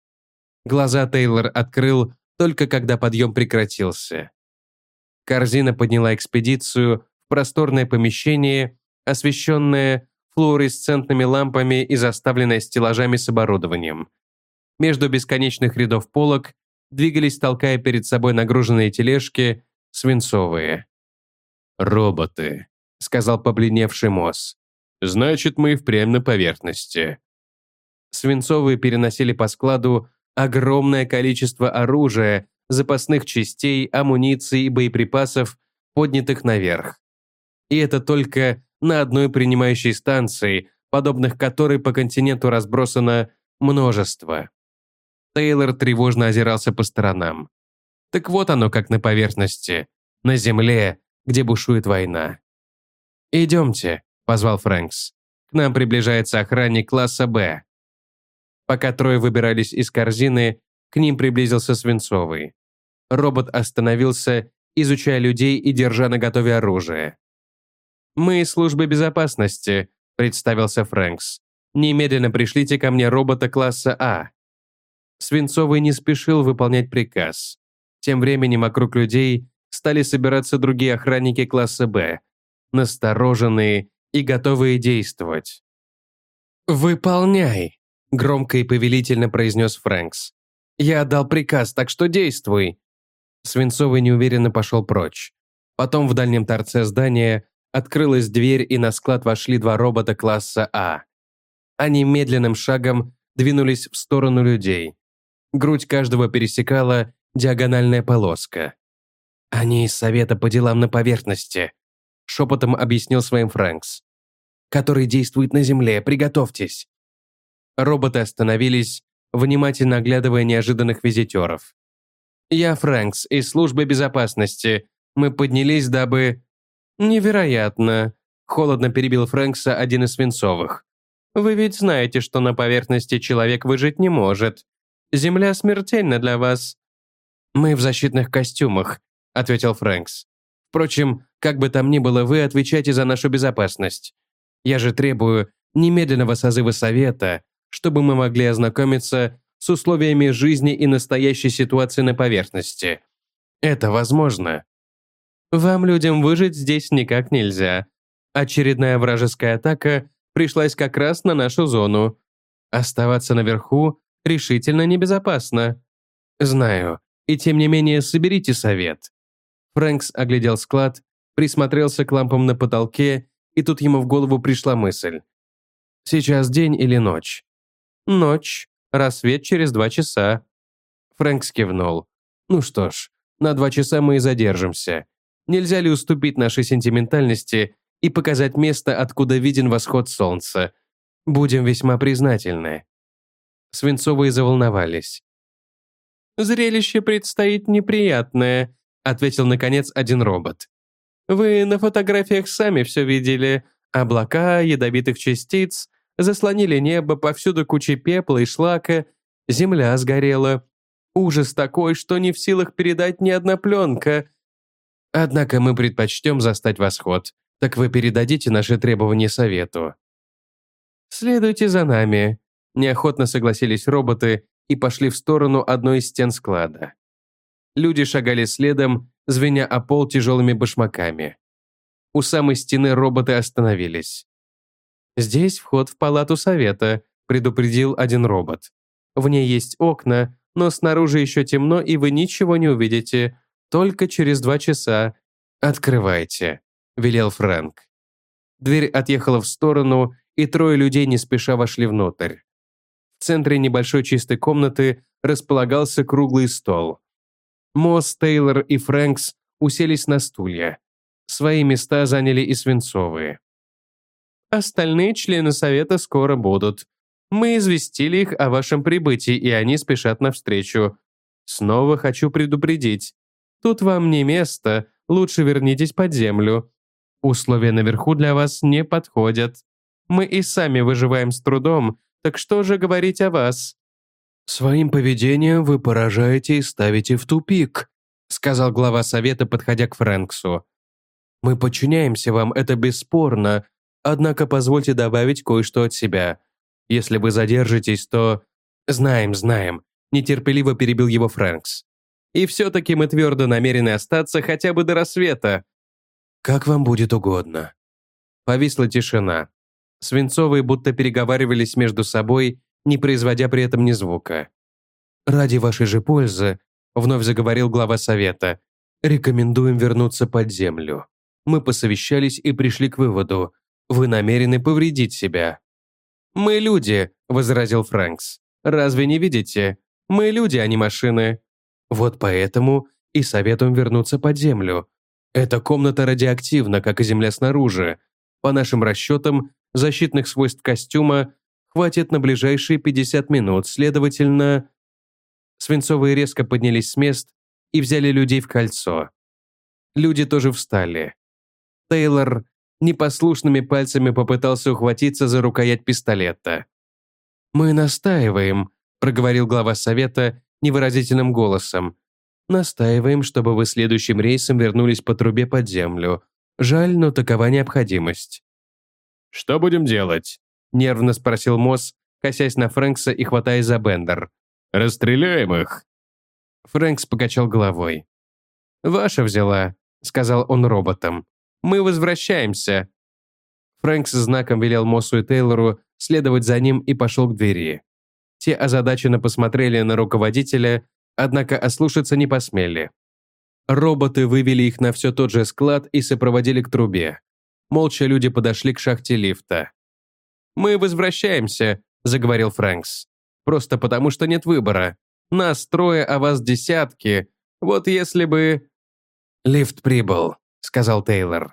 Глаза Тейлор открыл только когда подъем прекратился. Корзина подняла экспедицию в просторное помещение, освещенное флуоресцентными лампами и заставленное стеллажами с оборудованием. Между бесконечных рядов полок двигались, толкая перед собой нагруженные тележки, свинцовые. «Роботы», — сказал побледневший Мосс. «Значит, мы впрямь на поверхности». Свинцовые переносили по складу огромное количество оружия, запасных частей, амуниции и боеприпасов, поднятых наверх. И это только на одной принимающей станции, подобных которой по континенту разбросано множество. Тейлор тревожно озирался по сторонам. Так вот оно как на поверхности, на земле, где бушует война. «Идемте», — позвал Фрэнкс. «К нам приближается охранник класса «Б». Пока трое выбирались из корзины, к ним приблизился Свинцовый. Робот остановился, изучая людей и держа наготове оружие. «Мы из службы безопасности», — представился Фрэнкс. «Немедленно пришлите ко мне робота класса А». Свинцовый не спешил выполнять приказ. Тем временем вокруг людей стали собираться другие охранники класса «Б», настороженные и готовые действовать. «Выполняй», — громко и повелительно произнес Фрэнкс. «Я отдал приказ, так что действуй». Свинцовый неуверенно пошел прочь. Потом в дальнем торце здания открылась дверь, и на склад вошли 2 робота класса А. Они медленным шагом двинулись в сторону людей. Грудь каждого пересекала диагональная полоска. «Они из Совета по делам на поверхности», — шепотом объяснил своим Фрэнкс. «Который действует на Земле, приготовьтесь». Роботы остановились, внимательно оглядывая неожиданных визитеров. «Я Фрэнкс из службы безопасности. Мы поднялись, дабы...» «Невероятно», — холодно перебил Фрэнкса один из Свинцовых. «Вы ведь знаете, что на поверхности человек выжить не может. Земля смертельна для вас». «Мы в защитных костюмах», — ответил Фрэнкс. «Впрочем, как бы там ни было, вы отвечаете за нашу безопасность. Я же требую немедленного созыва Совета, чтобы мы могли ознакомиться с условиями жизни и настоящей ситуации на поверхности. Это возможно». «Вам, людям, выжить здесь никак нельзя. Очередная вражеская атака пришлась как раз на нашу зону. Оставаться наверху решительно небезопасно. Знаю, и тем не менее соберите совет». Фрэнкс оглядел склад, присмотрелся к лампам на потолке, и тут ему в голову пришла мысль. «Сейчас день или ночь?» «Ночь. Рассвет через 2 часа». Фрэнкс кивнул. «Ну что ж, на 2 часа мы и задержимся. Нельзя ли уступить нашей сентиментальности и показать место, откуда виден восход солнца? Будем весьма признательны». Свинцовые заволновались. «Зрелище предстоит неприятное», — ответил наконец один робот. «Вы на фотографиях сами все видели. Облака, ядовитых частиц, заслонили небо, повсюду куча пепла и шлака, земля сгорела. Ужас такой, что не в силах передать ни одна пленка. Однако мы предпочтем застать восход. Так вы передадите наши требования Совету». «Следуйте за нами», — неохотно согласились роботы и пошли в сторону одной из стен склада. Люди шагали следом, звеня о пол тяжелыми башмаками. У самой стены роботы остановились. «Здесь вход в палату Совета», — предупредил один робот. «В ней есть окна, но снаружи еще темно, и вы ничего не увидите. Только через 2 часа. Открывайте», — велел Фрэнк. Дверь отъехала в сторону, и 3 людей не спеша вошли внутрь. В центре небольшой чистой комнаты располагался круглый стол. Мосс, Тейлор и Фрэнкс уселись на стулья. Свои места заняли и Свинцовые. «Остальные члены Совета скоро будут. Мы известили их о вашем прибытии, и они спешат навстречу. Снова хочу предупредить. Тут вам не место, лучше вернитесь под землю. Условия наверху для вас не подходят. Мы и сами выживаем с трудом, так что же говорить о вас?» «Своим поведением вы поражаете и ставите в тупик», сказал глава Совета, подходя к Фрэнксу. «Мы подчиняемся вам, это бесспорно, однако позвольте добавить кое-что от себя. Если вы задержитесь, то...» «Знаем», нетерпеливо перебил его Фрэнкс. «И все-таки мы твердо намерены остаться хотя бы до рассвета». «Как вам будет угодно». Повисла тишина. Свинцовые будто переговаривались между собой, не производя при этом ни звука. «Ради вашей же пользы», — вновь заговорил глава Совета, «рекомендуем вернуться под землю. Мы посовещались и пришли к выводу. Вы намерены повредить себя». «Мы люди», — возразил Фрэнкс. «Разве не видите? Мы люди, а не машины». «Вот поэтому и советуем вернуться под землю. Эта комната радиоактивна, как и земля снаружи. По нашим расчетам, защитных свойств костюма хватит на ближайшие 50 минут, следовательно...» Свинцовые резко поднялись с мест и взяли людей в кольцо. Люди тоже встали. Тейлор непослушными пальцами попытался ухватиться за рукоять пистолета. «Мы настаиваем», — проговорил глава Совета невыразительным голосом. «Настаиваем, чтобы вы следующим рейсом вернулись по трубе под землю. Жаль, но такова необходимость». «Что будем делать?» — нервно спросил Мосс, косясь на Фрэнкса и хватаясь за Бендер. «Расстреляем их». Фрэнкс покачал головой. «Ваша взяла», — сказал он роботам. «Мы возвращаемся». Фрэнкс знаком велел Моссу и Тейлору следовать за ним и пошел к двери. Те озадаченно посмотрели на руководителя, однако ослушаться не посмели. Роботы вывели их на все тот же склад и сопроводили к трубе. Молча люди подошли к шахте лифта. «Мы возвращаемся», — заговорил Фрэнкс. «Просто потому, что нет выбора. Нас трое, а вас десятки. Вот если бы...» «Лифт прибыл», — сказал Тейлор.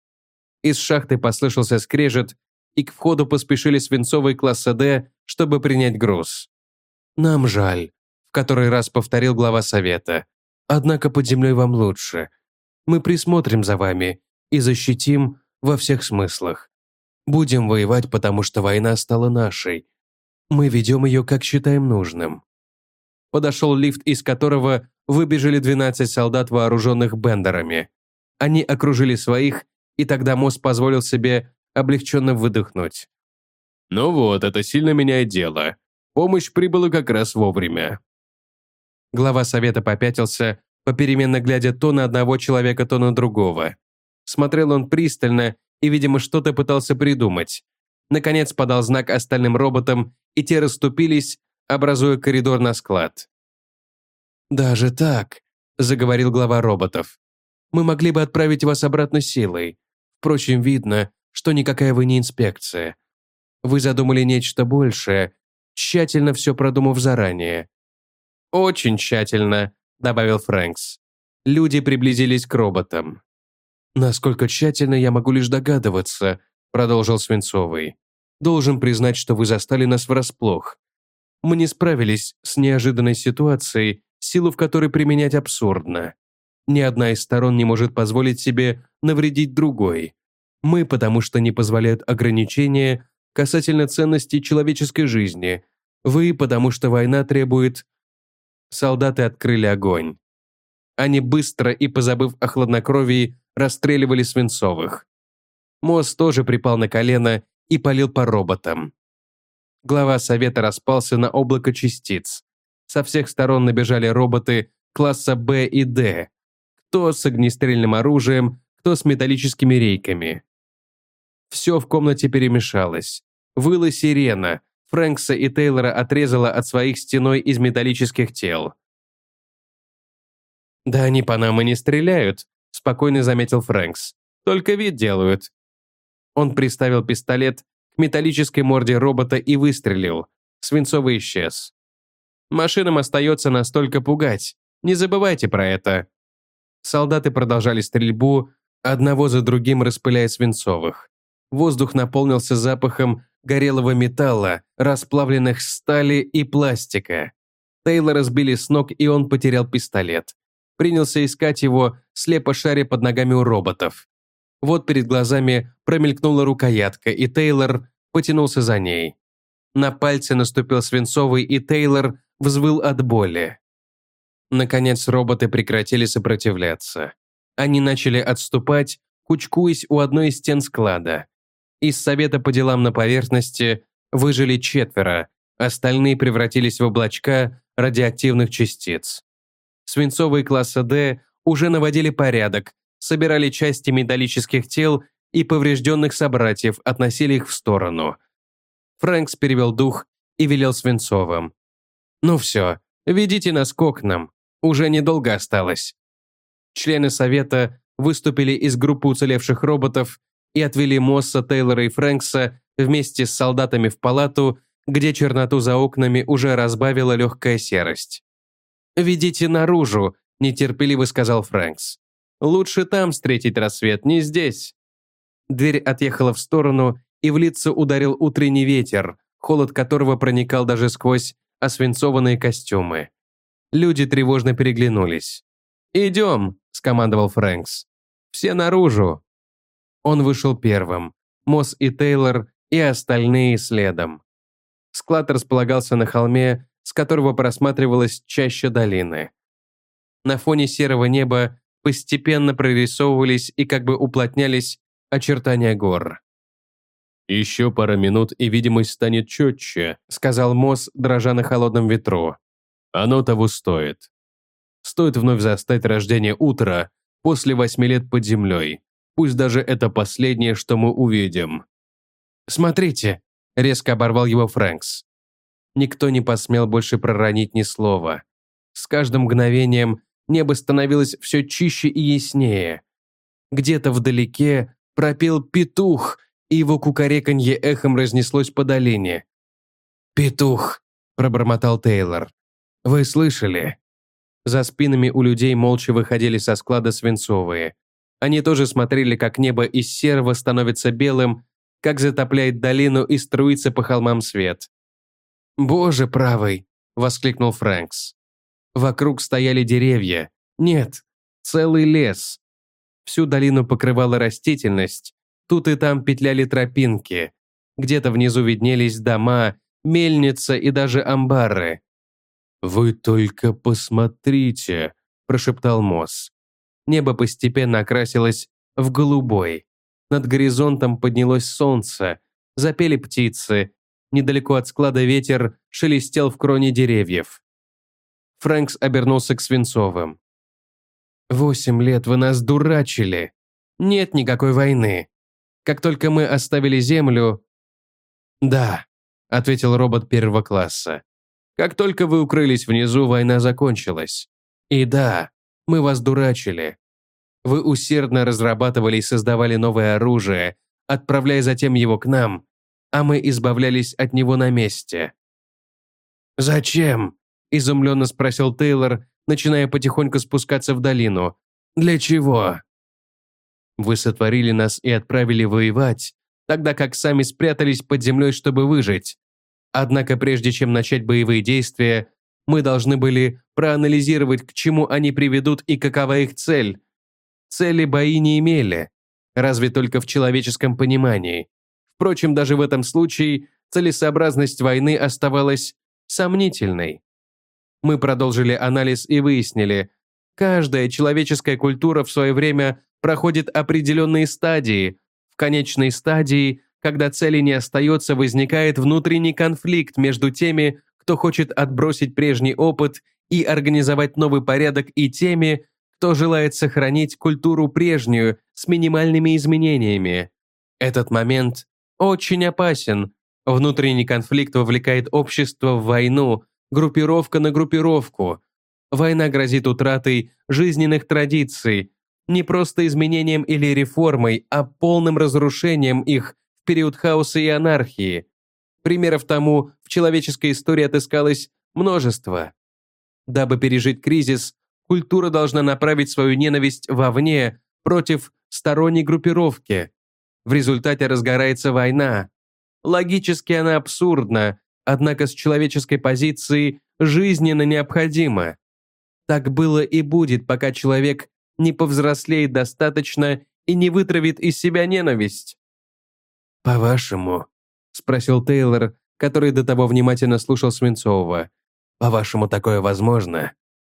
Из шахты послышался скрежет, и к входу поспешили свинцовые класса «Д», чтобы принять груз. «Нам жаль», — в который раз повторил глава совета. «Однако под землей вам лучше. Мы присмотрим за вами и защитим во всех смыслах. Будем воевать, потому что война стала нашей. Мы ведем ее, как считаем нужным». Подошел лифт, из которого выбежали 12 солдат, вооруженных бендерами. Они окружили своих, и тогда Мосс позволил себе облегченно выдохнуть. «Ну вот, это сильно меняет дело. Помощь прибыла как раз вовремя». Глава совета попятился, попеременно глядя то на одного человека, то на другого. Смотрел он пристально и, видимо, что-то пытался придумать. Наконец подал знак остальным роботам, и те расступились, образуя коридор на склад. «Даже так», — заговорил глава роботов. «Мы могли бы отправить вас обратно силой. Впрочем, видно, что никакая вы не инспекция. Вы задумали нечто большее, тщательно все продумав заранее». «Очень тщательно», — добавил Фрэнкс. Люди приблизились к роботам. «Насколько тщательно, я могу лишь догадываться», — продолжил Свинцовый. «Должен признать, что вы застали нас врасплох. Мы не справились с неожиданной ситуацией, силу в которой применять абсурдно. Ни одна из сторон не может позволить себе навредить другой. Мы, потому что не позволяют ограничения касательно ценностей человеческой жизни. Вы, потому что война требует...» Солдаты открыли огонь. Они быстро и, позабыв о хладнокровии, расстреливали Свинцовых. Мосс тоже припал на колено и палил по роботам. Глава совета распался на облако частиц. Со всех сторон набежали роботы класса Б и Д. Кто с огнестрельным оружием, кто с металлическими рейками. Все в комнате перемешалось. Выла сирена. Фрэнкса и Тейлора отрезала от своих стеной из металлических тел. «Да они по нам и не стреляют», — спокойно заметил Фрэнкс. «Только вид делают». Он приставил пистолет к металлической морде робота и выстрелил. Свинцовый исчез. «Машинам остается настолько пугать. Не забывайте про это». Солдаты продолжали стрельбу, одного за другим распыляя Свинцовых. Воздух наполнился запахом горелого металла, расплавленных стали и пластика. Тейлора сбили с ног, и он потерял пистолет. Принялся искать его, слепо шаря под ногами у роботов. Вот перед глазами промелькнула рукоятка, и Тейлор потянулся за ней. На пальце наступил Свинцовый, и Тейлор взвыл от боли. Наконец роботы прекратили сопротивляться. Они начали отступать, кучкуясь у одной из стен склада. Из совета по делам на поверхности выжили 4, остальные превратились в облачка радиоактивных частиц. Свинцовые класса «Д» уже наводили порядок, собирали части металлических тел и поврежденных собратьев, относили их в сторону. Фрэнкс перевел дух и велел Свинцовым. «Ну все, ведите нас к окнам, уже недолго осталось». Члены совета выступили из группы уцелевших роботов и отвели Мосса, Тейлора и Фрэнкса вместе с солдатами в палату, где черноту за окнами уже разбавила легкая серость. «Ведите наружу», – нетерпеливо сказал Фрэнкс. «Лучше там встретить рассвет, не здесь». Дверь отъехала в сторону, и в лицо ударил утренний ветер, холод которого проникал даже сквозь освинцованные костюмы. Люди тревожно переглянулись. «Идем», – скомандовал Фрэнкс. «Все наружу». Он вышел первым, Мосс и Тейлор, и остальные следом. Склад располагался на холме, с которого просматривалась чаща долины. На фоне серого неба постепенно прорисовывались и как бы уплотнялись очертания гор. «Еще пара минут, и видимость станет четче», — сказал Мосс, дрожа на холодном ветру. «Оно того стоит. Стоит вновь застать рождение утра после 8 лет под землей. Пусть даже это последнее, что мы увидим». «Смотрите», — резко оборвал его Фрэнкс. Никто не посмел больше проронить ни слова. С каждым мгновением небо становилось все чище и яснее. Где-то вдалеке пропел петух, и его кукареканье эхом разнеслось по долине. «Петух», — пробормотал Тейлор. «Вы слышали?» За спинами у людей молча выходили со склада свинцовые. Они тоже смотрели, как небо из серого становится белым, как затопляет долину и струится по холмам свет. «Боже правый!» – воскликнул Фрэнкс. Вокруг стояли деревья. Нет, целый лес. Всю долину покрывала растительность. Тут и там петляли тропинки. Где-то внизу виднелись дома, мельница и даже амбары. «Вы только посмотрите», – прошептал Мосс. Небо постепенно окрасилось в голубой. Над горизонтом поднялось солнце, запели птицы. Недалеко от склада ветер шелестел в кроне деревьев. Фрэнкс обернулся к Свинцовым. 8 лет вы нас дурачили. Нет никакой войны. Как только мы оставили Землю...» «Да», — ответил робот первого класса. «Как только вы укрылись внизу, война закончилась. И да, мы вас дурачили. Вы усердно разрабатывали и создавали новое оружие, отправляя затем его к нам, а мы избавлялись от него на месте». «Зачем?» – изумленно спросил Тейлор, начиная потихоньку спускаться в долину. «Для чего?» «Вы сотворили нас и отправили воевать, тогда как сами спрятались под землей, чтобы выжить. Однако прежде чем начать боевые действия, мы должны были проанализировать, к чему они приведут и какова их цель. Цели бои не имели, разве только в человеческом понимании. Впрочем, даже в этом случае целесообразность войны оставалась сомнительной. Мы продолжили анализ и выяснили, каждая человеческая культура в свое время проходит определенные стадии. В конечной стадии, когда цели не остается, возникает внутренний конфликт между теми, кто хочет отбросить прежний опыт и организовать новый порядок, и теми, кто желает сохранить культуру прежнюю с минимальными изменениями. Этот момент очень опасен. Внутренний конфликт вовлекает общество в войну, группировка на группировку. Война грозит утратой жизненных традиций, не просто изменением или реформой, а полным разрушением их в период хаоса и анархии. Примеров тому в человеческой истории отыскалось множество. Дабы пережить кризис, культура должна направить свою ненависть вовне против сторонней группировки. В результате разгорается война. Логически она абсурдна, однако с человеческой позиции жизненно необходима. Так было и будет, пока человек не повзрослеет достаточно и не вытравит из себя ненависть. «По-вашему?» – спросил Тейлор, который до того внимательно слушал Свинцового. «По-вашему, такое возможно?»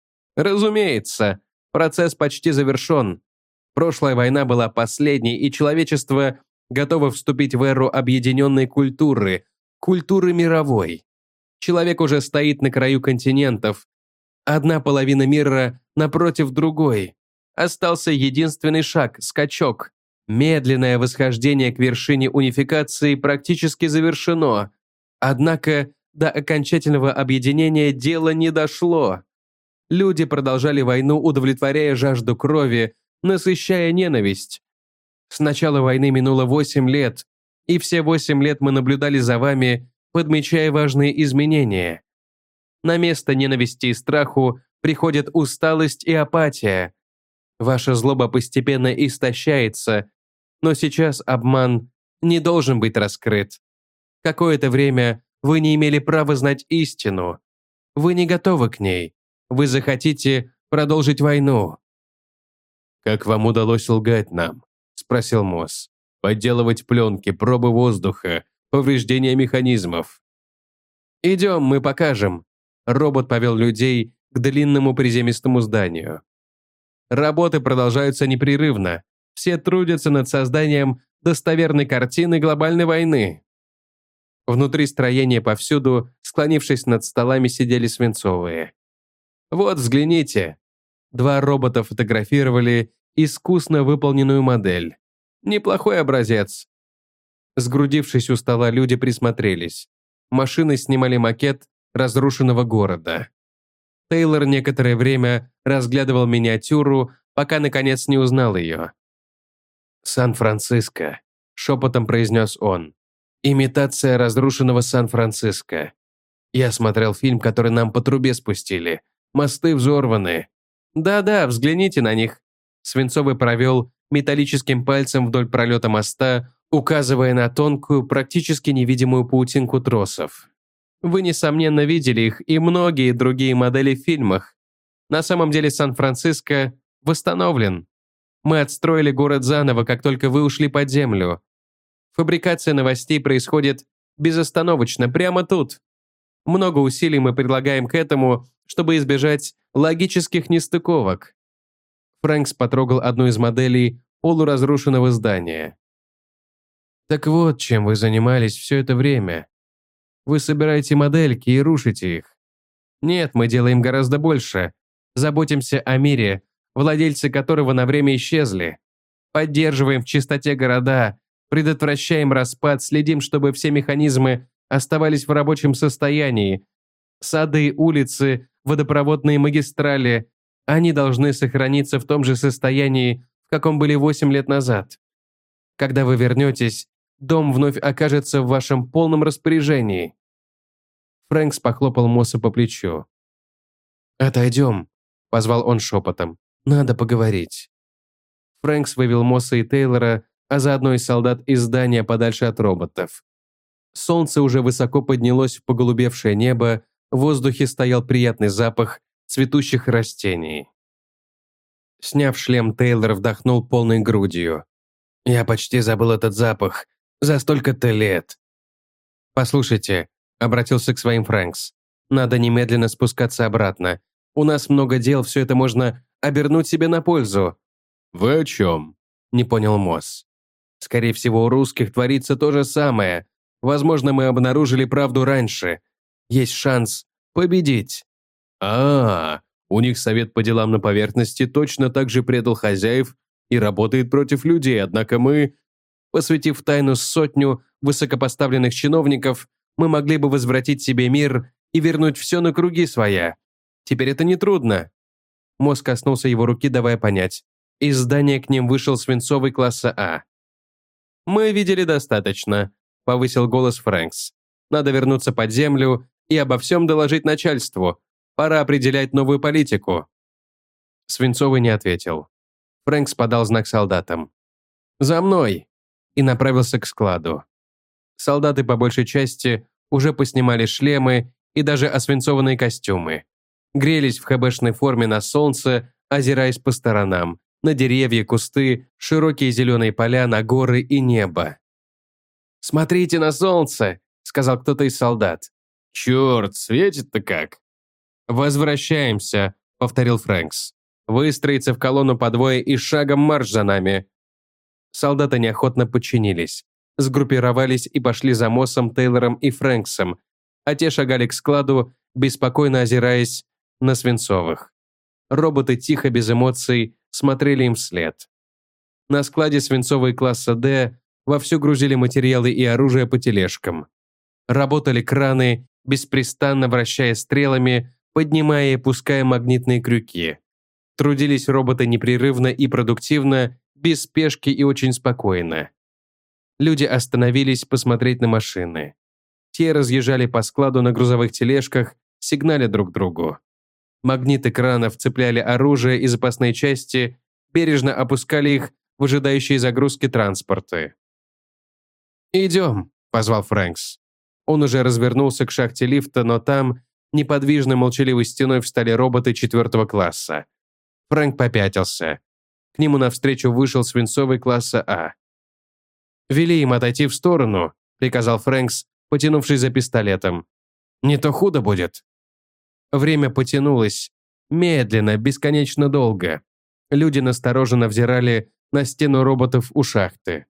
«Разумеется, процесс почти завершен. Прошлая война была последней, и человечество готово вступить в эру объединенной культуры, культуры мировой. Человек уже стоит на краю континентов. Одна половина мира напротив другой. Остался единственный шаг – скачок. Медленное восхождение к вершине унификации практически завершено. Однако до окончательного объединения дело не дошло. Люди продолжали войну, удовлетворяя жажду крови, насыщая ненависть. С начала войны минуло 8 лет, и все 8 лет мы наблюдали за вами, подмечая важные изменения. На место ненависти и страху приходят усталость и апатия. Ваша злоба постепенно истощается, но сейчас обман не должен быть раскрыт. Какое-то время вы не имели права знать истину. Вы не готовы к ней. Вы захотите продолжить войну. «Как вам удалось лгать нам?» – спросил Мосс. «Подделывать пленки, пробы воздуха, повреждения механизмов». «Идем, мы покажем». Робот повел людей к длинному приземистому зданию. Работы продолжаются непрерывно. Все трудятся над созданием достоверной картины глобальной войны. Внутри строения повсюду, склонившись над столами, сидели Свинцовые. «Вот, взгляните». 2 робота фотографировали искусно выполненную модель. Неплохой образец. Сгрудившись у стола, люди присмотрелись. Машины снимали макет разрушенного города. Тейлор некоторое время разглядывал миниатюру, пока наконец не узнал ее. «Сан-Франциско», – шепотом произнес он. «Имитация разрушенного Сан-Франциско. Я смотрел фильм, который нам по трубе спустили. Мосты взорваны. Да-да, взгляните на них. Свинцовый провел металлическим пальцем вдоль пролета моста, указывая на тонкую, практически невидимую паутинку тросов. Вы, несомненно, видели их и многие другие модели в фильмах. На самом деле Сан-Франциско восстановлен. Мы отстроили город заново, как только вы ушли под землю. Фабрикация новостей происходит безостановочно, прямо тут. Много усилий мы прилагаем к этому, чтобы избежать логических нестыковок. Фрэнкс потрогал одну из моделей полуразрушенного здания. Так вот, чем вы занимались все это время. Вы собираете модельки и рушите их. Нет, мы делаем гораздо больше. Заботимся о мире, владельцы которого на время исчезли. Поддерживаем в чистоте города, предотвращаем распад, следим, чтобы все механизмы оставались в рабочем состоянии. Сады, улицы, водопроводные магистрали, они должны сохраниться в том же состоянии, в каком были 8 лет назад. Когда вы вернетесь, дом вновь окажется в вашем полном распоряжении. Фрэнкс похлопал Мосса по плечу. «Отойдем», — позвал он шепотом. «Надо поговорить». Фрэнкс вывел Мосса и Тейлора, а заодно и солдат из здания подальше от роботов. Солнце уже высоко поднялось в поголубевшее небо, в воздухе стоял приятный запах цветущих растений. Сняв шлем, Тейлор вдохнул полной грудью. «Я почти забыл этот запах. За столько-то лет». «Послушайте», — обратился к своим Фрэнкс, «надо немедленно спускаться обратно. У нас много дел, все это можно обернуть себе на пользу». «Вы о чем?» — не понял Мосс. «Скорее всего, у русских творится то же самое. Возможно, мы обнаружили правду раньше. Есть шанс победить». У них совет по делам на поверхности точно так же предал хозяев и работает против людей, однако мы, посвятив тайну сотню высокопоставленных чиновников, мы могли бы возвратить себе мир и вернуть все на круги своя. Теперь это нетрудно». Мозг коснулся его руки, давая понять. Из здания к ним вышел свинцовый класса А. «Мы видели достаточно», — повысил голос Фрэнкс. «Надо вернуться под землю и обо всем доложить начальству. Пора определять новую политику». Свинцовый не ответил. Фрэнкс подал знак солдатам. «За мной!» и направился к складу. Солдаты по большей части уже поснимали шлемы и даже освинцованные костюмы. Грелись в хэбэшной форме на солнце, озираясь по сторонам, на деревья, кусты, широкие зеленые поля, на горы и небо. «Смотрите на солнце!» — сказал кто-то из солдат. «Черт, светит-то как!» «Возвращаемся», — повторил Фрэнкс. «Выстроиться в колонну по двое и шагом марш за нами». Солдаты неохотно подчинились, сгруппировались и пошли за Моссом, Тейлором и Фрэнксом, а те шагали к складу, беспокойно озираясь на свинцовых. Роботы тихо, без эмоций, смотрели им вслед. На складе свинцовые класса «Д» вовсю грузили материалы и оружие по тележкам. Работали краны, беспрестанно вращая стрелами, поднимая и опуская магнитные крюки. Трудились роботы непрерывно и продуктивно, без спешки и очень спокойно. Люди остановились посмотреть на машины. Те разъезжали по складу на грузовых тележках, сигналя друг другу. Магниты кранов цепляли оружие и запасные части, бережно опускали их в ожидающие загрузки транспорты. «Идем», — позвал Фрэнкс. Он уже развернулся к шахте лифта, но там неподвижной молчаливой стеной встали роботы 4 класса. Фрэнк попятился. К нему навстречу вышел свинцовый класса А. «Вели им отойти в сторону», — приказал Фрэнкс, потянувшись за пистолетом. «Не то худо будет». Время потянулось. Медленно, бесконечно долго. Люди настороженно взирали на стену роботов у шахты.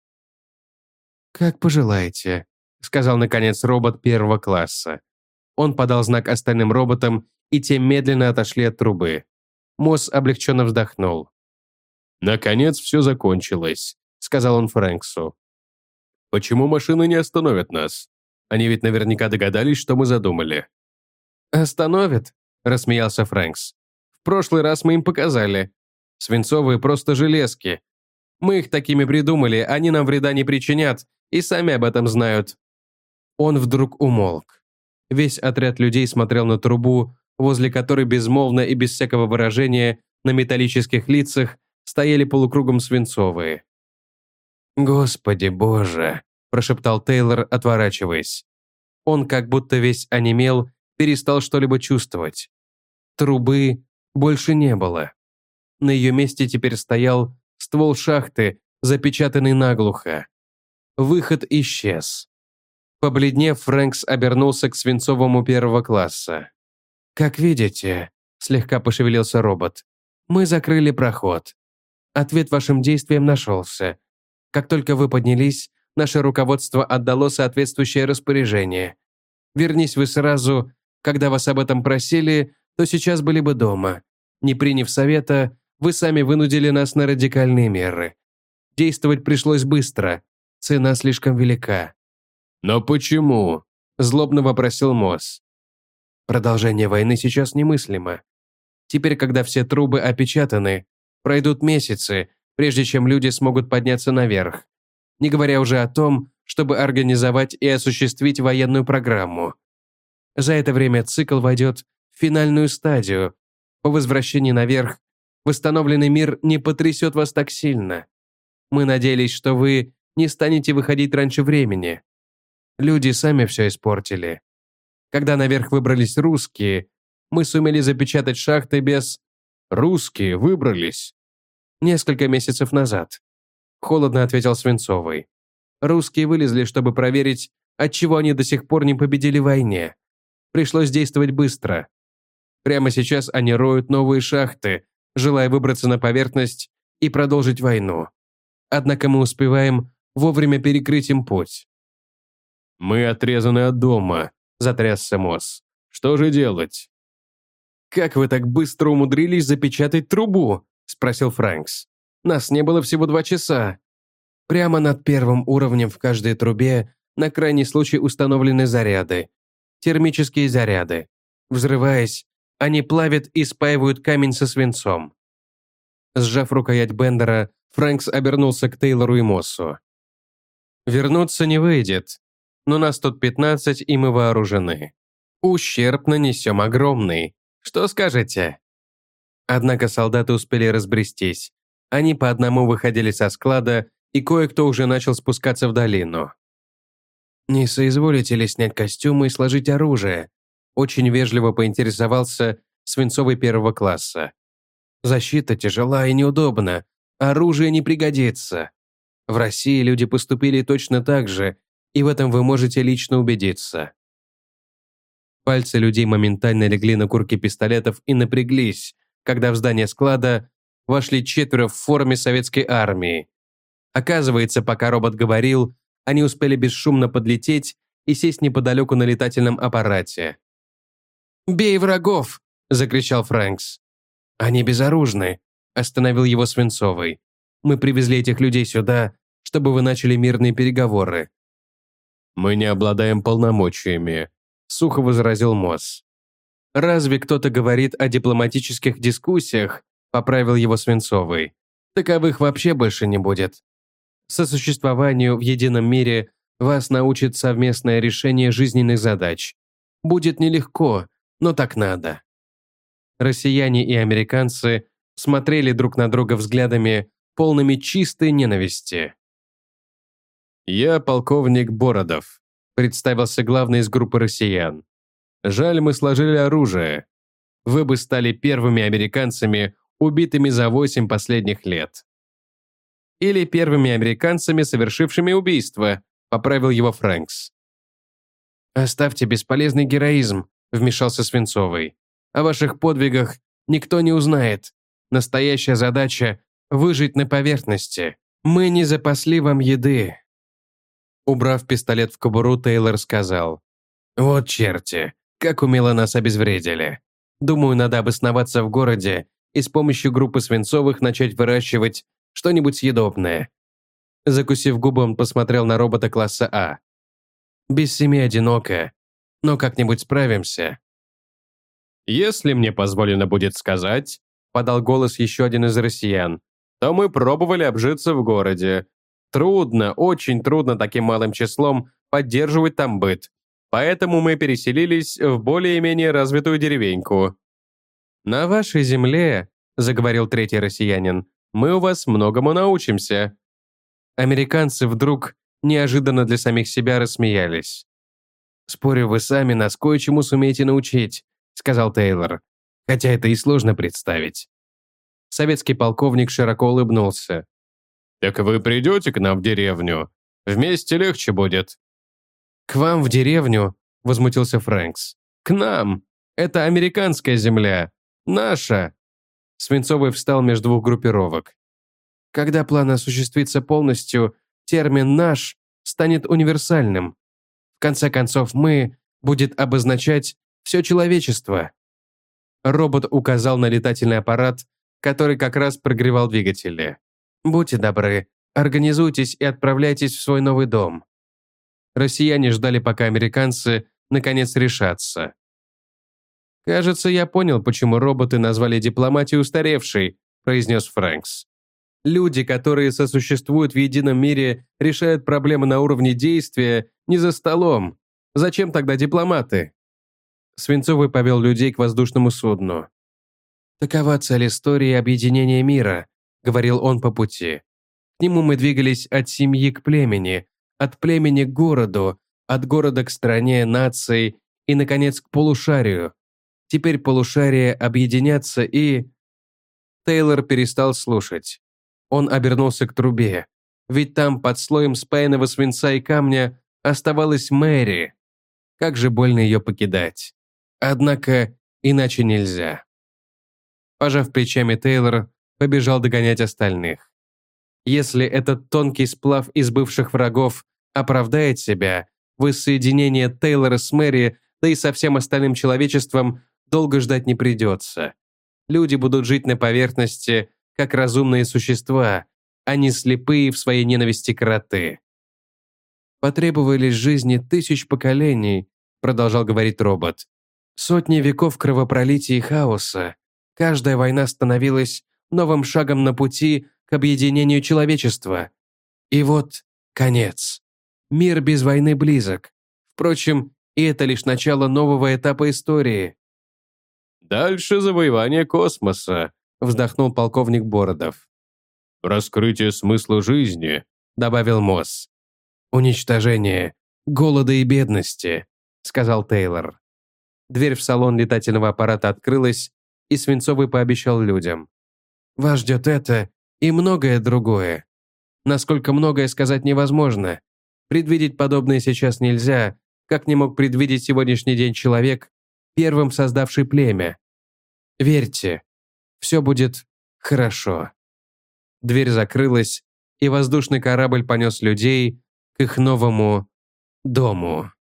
«Как пожелаете», — сказал наконец робот 1 класса. Он подал знак остальным роботам, и те медленно отошли от трубы. Мосс облегченно вздохнул. «Наконец все закончилось», — сказал он Фрэнксу. «Почему машины не остановят нас? Они ведь наверняка догадались, что мы задумали». «Остановят?» — рассмеялся Фрэнкс. «В прошлый раз мы им показали. Свинцовые просто железки. Мы их такими придумали, они нам вреда не причинят, и сами об этом знают». Он вдруг умолк. Весь отряд людей смотрел на трубу, возле которой безмолвно и без всякого выражения на металлических лицах стояли полукругом свинцовые. «Господи Боже!» – прошептал Тейлор, отворачиваясь. Он как будто весь онемел, перестал что-либо чувствовать. Трубы больше не было. На ее месте теперь стоял ствол шахты, запечатанный наглухо. Выход исчез. Побледнев, Фрэнкс обернулся к свинцовому первого класса. «Как видите», – слегка пошевелился робот, – «мы закрыли проход. Ответ вашим действиям нашелся. Как только вы поднялись, наше руководство отдало соответствующее распоряжение. Вернись вы сразу, когда вас об этом просили, то сейчас были бы дома. Не приняв совета, вы сами вынудили нас на радикальные меры. Действовать пришлось быстро, цена слишком велика». «Но почему?» – злобно вопросил Мосс. Продолжение войны сейчас немыслимо. Теперь, когда все трубы опечатаны, пройдут месяцы, прежде чем люди смогут подняться наверх. Не говоря уже о том, чтобы организовать и осуществить военную программу. За это время цикл войдет в финальную стадию. По возвращении наверх восстановленный мир не потрясет вас так сильно. Мы надеялись, что вы не станете выходить раньше времени. Люди сами все испортили. Когда наверх выбрались русские, мы сумели запечатать шахты без... «Русские выбрались?» Несколько месяцев назад. Холодно ответил Свинцовый. Русские вылезли, чтобы проверить, отчего они до сих пор не победили в войне. Пришлось действовать быстро. Прямо сейчас они роют новые шахты, желая выбраться на поверхность и продолжить войну. Однако мы успеваем вовремя перекрыть им путь. «Мы отрезаны от дома», – затрясся Мосс. «Что же делать?» «Как вы так быстро умудрились запечатать трубу?» – спросил Фрэнкс. «Нас не было всего 2 часа». Прямо над первым уровнем в каждой трубе на крайний случай установлены заряды. Термические заряды. Взрываясь, они плавят и спаивают камень со свинцом. Сжав рукоять Бендера, Фрэнкс обернулся к Тейлору и Моссу. «Вернуться не выйдет, но нас тут 15, и мы вооружены. Ущерб нанесем огромный. Что скажете?» Однако солдаты успели разбрестись. Они по одному выходили со склада, и кое-кто уже начал спускаться в долину. «Не соизволите ли снять костюмы и сложить оружие?» Очень вежливо поинтересовался Свинцовый первого класса. «Защита тяжела и неудобна, оружие не пригодится. В России люди поступили точно так же, и в этом вы можете лично убедиться». Пальцы людей моментально легли на курки пистолетов и напряглись, когда в здание склада вошли 4 в форме советской армии. Оказывается, пока робот говорил, они успели бесшумно подлететь и сесть неподалеку на летательном аппарате. «Бей врагов!» – закричал Фрэнкс. «Они безоружны», – остановил его Свинцовый. «Мы привезли этих людей сюда, чтобы вы начали мирные переговоры». «Мы не обладаем полномочиями», – сухо возразил Мосс. «Разве кто-то говорит о дипломатических дискуссиях?» – поправил его Свинцовый. «Таковых вообще больше не будет. Сосуществованию в едином мире вас научит совместное решение жизненных задач. Будет нелегко, но так надо». Россияне и американцы смотрели друг на друга взглядами, полными чистой ненависти. «Я полковник Бородов», – представился главный из группы россиян. «Жаль, мы сложили оружие. Вы бы стали первыми американцами, убитыми за 8 последних лет». «Или первыми американцами, совершившими убийство», – поправил его Фрэнкс. «Оставьте бесполезный героизм», – вмешался Свинцовый. «О ваших подвигах никто не узнает. Настоящая задача – выжить на поверхности. Мы не запасли вам еды». Убрав пистолет в кобуру, Тейлор сказал: «Вот черти, как умело нас обезвредили. Думаю, надо обосноваться в городе и с помощью группы Свинцовых начать выращивать что-нибудь съедобное». Закусив губы, он посмотрел на робота класса А. «Без семьи одиноко, но как-нибудь справимся». «Если мне позволено будет сказать», – подал голос еще один из россиян, «то мы пробовали обжиться в городе. Трудно, очень трудно таким малым числом поддерживать там быт. Поэтому мы переселились в более-менее развитую деревеньку». «На вашей земле», — заговорил третий россиянин, «мы у вас многому научимся». Американцы вдруг, неожиданно для самих себя, рассмеялись. «Спорю, вы сами нас кое-чему сумеете научить», — сказал Тейлор. «Хотя это и сложно представить». Советский полковник широко улыбнулся. «Так вы придете к нам в деревню? Вместе легче будет». «К вам в деревню?» — возмутился Фрэнкс. «К нам! Это американская земля! Наша!» Свинцовый встал между двух группировок. «Когда план осуществится полностью, термин «наш» станет универсальным. В конце концов, «мы» будет обозначать все человечество». Робот указал на летательный аппарат, который как раз прогревал двигатели. «Будьте добры, организуйтесь и отправляйтесь в свой новый дом». Россияне ждали, пока американцы наконец решатся. «Кажется, я понял, почему роботы назвали дипломатию устаревшей», произнес Фрэнкс. «Люди, которые сосуществуют в едином мире, решают проблемы на уровне действия, не за столом. Зачем тогда дипломаты?» Свинцовый повел людей к воздушному судну. «Такова цель истории объединения мира», — говорил он по пути. «К нему мы двигались от семьи к племени, от племени к городу, от города к стране, нации и, наконец, к полушарию. Теперь полушария объединятся и...» Тейлор перестал слушать. Он обернулся к трубе. Ведь там, под слоем спаянного свинца и камня, оставалась Мэри. Как же больно ее покидать. Однако, иначе нельзя. Пожав плечами, Тейлор побежал догонять остальных. Если этот тонкий сплав из бывших врагов оправдает себя, воссоединение Тейлора с Мэри, да и со всем остальным человечеством, долго ждать не придется. Люди будут жить на поверхности, как разумные существа, а не слепые в своей ненависти кроты. «Потребовались жизни тысяч поколений», продолжал говорить робот. «Сотни веков кровопролития и хаоса. Каждая война становилась новым шагом на пути к объединению человечества. И вот конец. Мир без войны близок. Впрочем, и это лишь начало нового этапа истории». «Дальше завоевание космоса», — вздохнул полковник Бородов. «Раскрытие смысла жизни», — добавил Мосс. «Уничтожение голода и бедности», — сказал Тейлор. Дверь в салон летательного аппарата открылась, и Свинцовый пообещал людям. «Вас ждет это и многое другое. Насколько многое сказать невозможно. Предвидеть подобное сейчас нельзя, как не мог предвидеть сегодняшний день человек, первым создавший племя. Верьте, все будет хорошо». Дверь закрылась, и воздушный корабль понес людей к их новому дому.